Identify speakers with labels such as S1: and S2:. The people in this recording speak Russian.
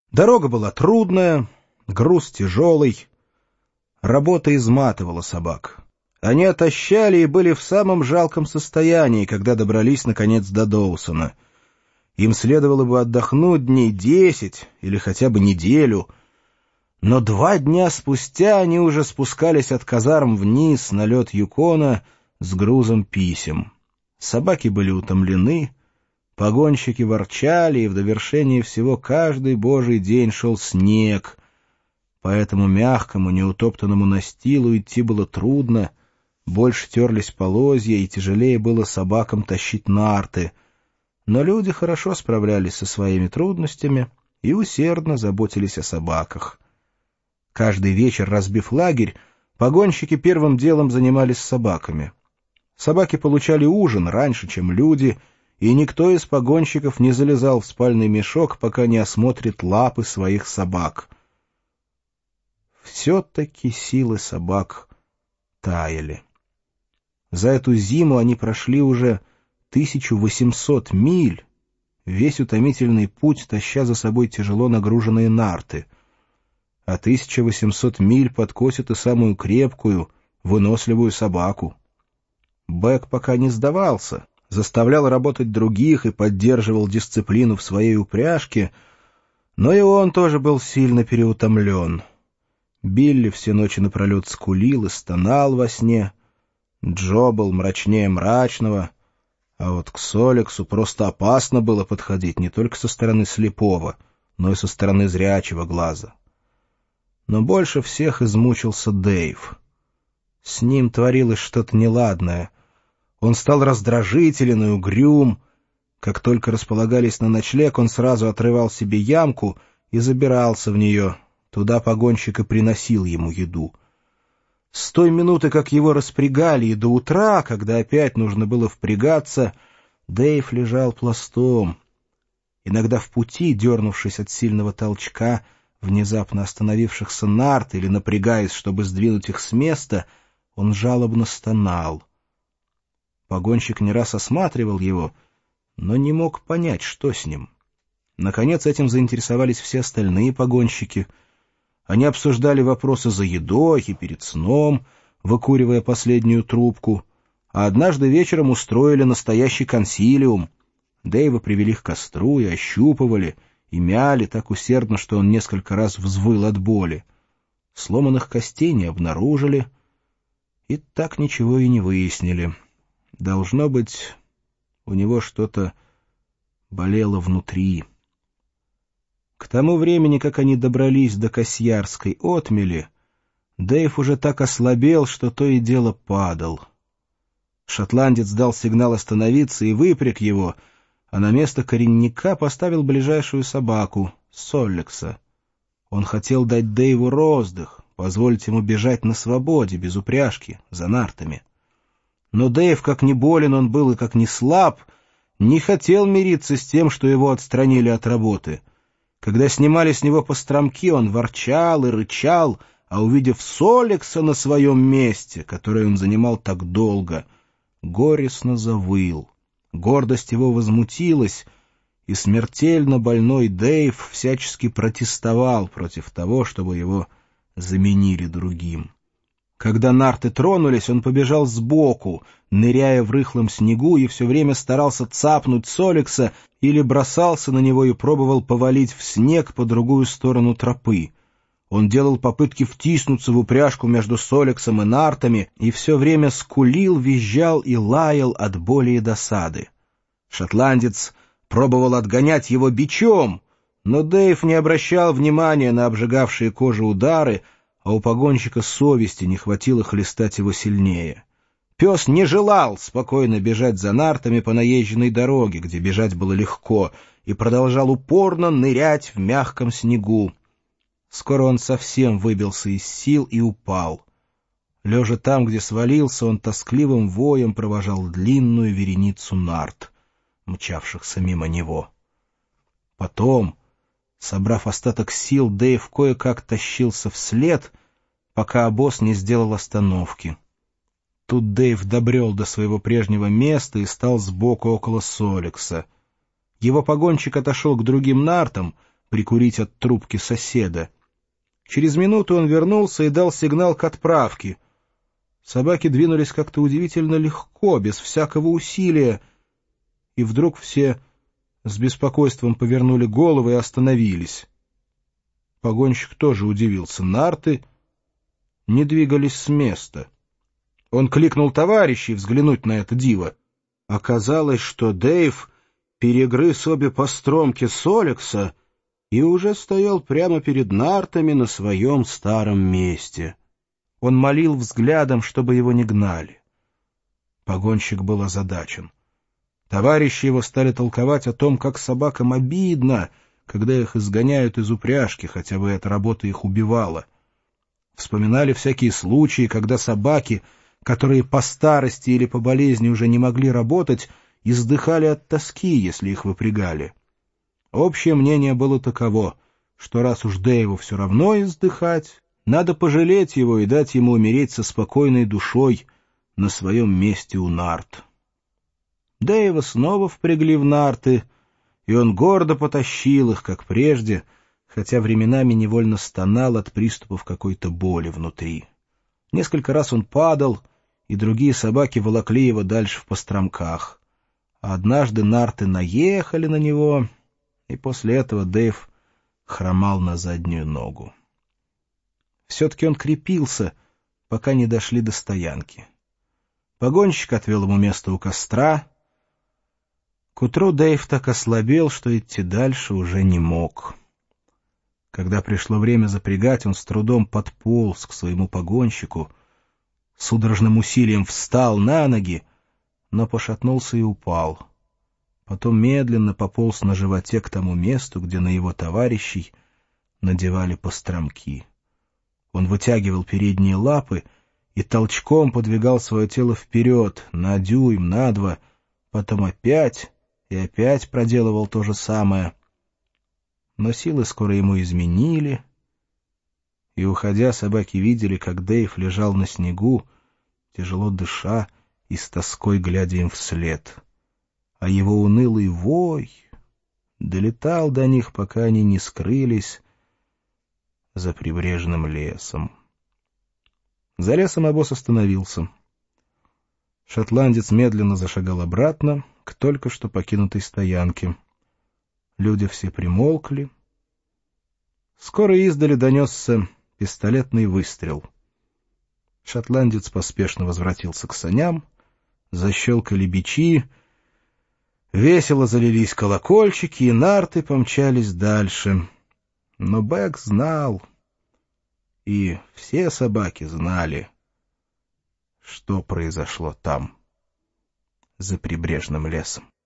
S1: Дорога была трудная, груз тяжелый, работа изматывала собак. Они отощали и были в самом жалком состоянии, когда добрались, наконец, до Доусона. Им следовало бы отдохнуть дней 10 или хотя бы неделю, но 2 дня спустя они уже спускались от казарм вниз на лед Юкона с грузом писем. Собаки были утомлены, погонщики ворчали, и в довершение всего каждый божий день шел снег. По этому мягкому, неутоптанному настилу идти было трудно, больше терлись полозья, и тяжелее было собакам тащить нарты. Но люди хорошо справлялись со своими трудностями и усердно заботились о собаках. Каждый вечер, разбив лагерь, погонщики первым делом занимались собаками. Собаки получали ужин раньше, чем люди, и никто из погонщиков не залезал в спальный мешок, пока не осмотрит лапы своих собак. Все-таки силы собак таяли. За эту зиму они прошли уже 1800 миль, весь утомительный путь таща за собой тяжело нагруженные нарты. А 1800 миль подкосит и самую крепкую, выносливую собаку. Бэк пока не сдавался, заставлял работать других и поддерживал дисциплину в своей упряжке, но и он тоже был сильно переутомлен. Билли все ночи напролет скулил и стонал во сне, Джо был мрачнее мрачного, а вот к Солексу просто опасно было подходить не только со стороны слепого, но и со стороны зрячего глаза. Но больше всех измучился Дэйв. С ним творилось что-то неладное. Он стал раздражителен и угрюм. Как только располагались на ночлег, он сразу отрывал себе ямку и забирался в нее. Туда погонщик и приносил ему еду. С той минуты, как его распрягали, и до утра, когда опять нужно было впрягаться, Дэйв лежал пластом. Иногда в пути, дернувшись от сильного толчка, внезапно остановившихся нарт или напрягаясь, чтобы сдвинуть их с места, он жалобно стонал. Погонщик не раз осматривал его, но не мог понять, что с ним. Наконец этим заинтересовались все остальные погонщики. Они обсуждали вопросы за едой и перед сном, выкуривая последнюю трубку, а однажды вечером устроили настоящий консилиум. Дэйва привели к костру и ощупывали, и мяли так усердно, что он несколько раз взвыл от боли. Сломанных костей не обнаружили, и так ничего и не выяснили. Должно быть, у него что-то болело внутри. К тому времени, как они добрались до Касьярской отмели, Дэйв уже так ослабел, что то и дело падал. Шотландец дал сигнал остановиться и выпряг его, а на место коренника поставил ближайшую собаку, Соллекса. Он хотел дать Дэйву роздых, позволить ему бежать на свободе, без упряжки, за нартами. Но Дэйв, как ни болен он был и как ни слаб, не хотел мириться с тем, что его отстранили от работы. Когда снимали с него постромки, он ворчал и рычал, а увидев Соллекса на своем месте, которое он занимал так долго, горестно завыл. Гордость его возмутилась, и смертельно больной Дэйв всячески протестовал против того, чтобы его заменили другим. Когда нарты тронулись, он побежал сбоку, ныряя в рыхлом снегу, и все время старался цапнуть Соллекса или бросался на него и пробовал повалить в снег по другую сторону тропы. Он делал попытки втиснуться в упряжку между Солексом и нартами и все время скулил, визжал и лаял от боли и досады. Шотландец пробовал отгонять его бичом, но Дэйв не обращал внимания на обжигавшие кожу удары, а у погонщика совести не хватило хлестать его сильнее. Пес не желал спокойно бежать за нартами по наезженной дороге, где бежать было легко, и продолжал упорно нырять в мягком снегу. Скоро он совсем выбился из сил и упал. Лежа там, где свалился, он тоскливым воем провожал длинную вереницу нарт, мчавшихся мимо него. Потом, собрав остаток сил, Дэйв кое-как тащился вслед, пока обоз не сделал остановки. Тут Дэйв добрел до своего прежнего места и стал сбоку около Соллекса. Его погонщик отошел к другим нартам, прикурить от трубки соседа. Через минуту он вернулся и дал сигнал к отправке. Собаки двинулись как-то удивительно легко, без всякого усилия, и вдруг все с беспокойством повернули головы и остановились. Погонщик тоже удивился. Нарты не двигались с места. Он кликнул товарищей взглянуть на это диво. Оказалось, что Дэйв перегрыз обе постромки Солекса и уже стоял прямо перед нартами на своем старом месте. Он молил взглядом, чтобы его не гнали. Погонщик был озадачен. Товарищи его стали толковать о том, как собакам обидно, когда их изгоняют из упряжки, хотя бы эта работа их убивала. Вспоминали всякие случаи, когда собаки, которые по старости или по болезни уже не могли работать, издыхали от тоски, если их выпрягали. Общее мнение было таково, что раз уж Дэйву все равно издыхать, надо пожалеть его и дать ему умереть со спокойной душой на своем месте у нарт. Дэйва снова впрягли в нарты, и он гордо потащил их, как прежде, хотя временами невольно стонал от приступов какой-то боли внутри. Несколько раз он падал, и другие собаки волокли его дальше в постромках. А однажды нарты наехали на него, и после этого Дэйв хромал на заднюю ногу. Все-таки он крепился, пока не дошли до стоянки. Погонщик отвел ему место у костра. К утру Дэйв так ослабел, что идти дальше уже не мог. Когда пришло время запрягать, он с трудом подполз к своему погонщику, судорожным усилием встал на ноги, но пошатнулся и упал. Потом медленно пополз на животе к тому месту, где на его товарищей надевали постромки. Он вытягивал передние лапы и толчком подвигал свое тело вперед, на дюйм, на два, потом опять и опять проделывал то же самое. Но силы скоро ему изменили, и, уходя, собаки видели, как Дэйв лежал на снегу, тяжело дыша и с тоской глядя им вслед. А его унылый вой долетал до них, пока они не скрылись за прибрежным лесом. За лесом обоз остановился. Шотландец медленно зашагал обратно к только что покинутой стоянке. Люди все примолкли. Скоро издали донесся пистолетный выстрел. Шотландец поспешно возвратился к саням, защелкали бичи, весело залились колокольчики, и нарты помчались дальше. Но Бэк знал, и все собаки знали, что произошло там, за прибрежным лесом.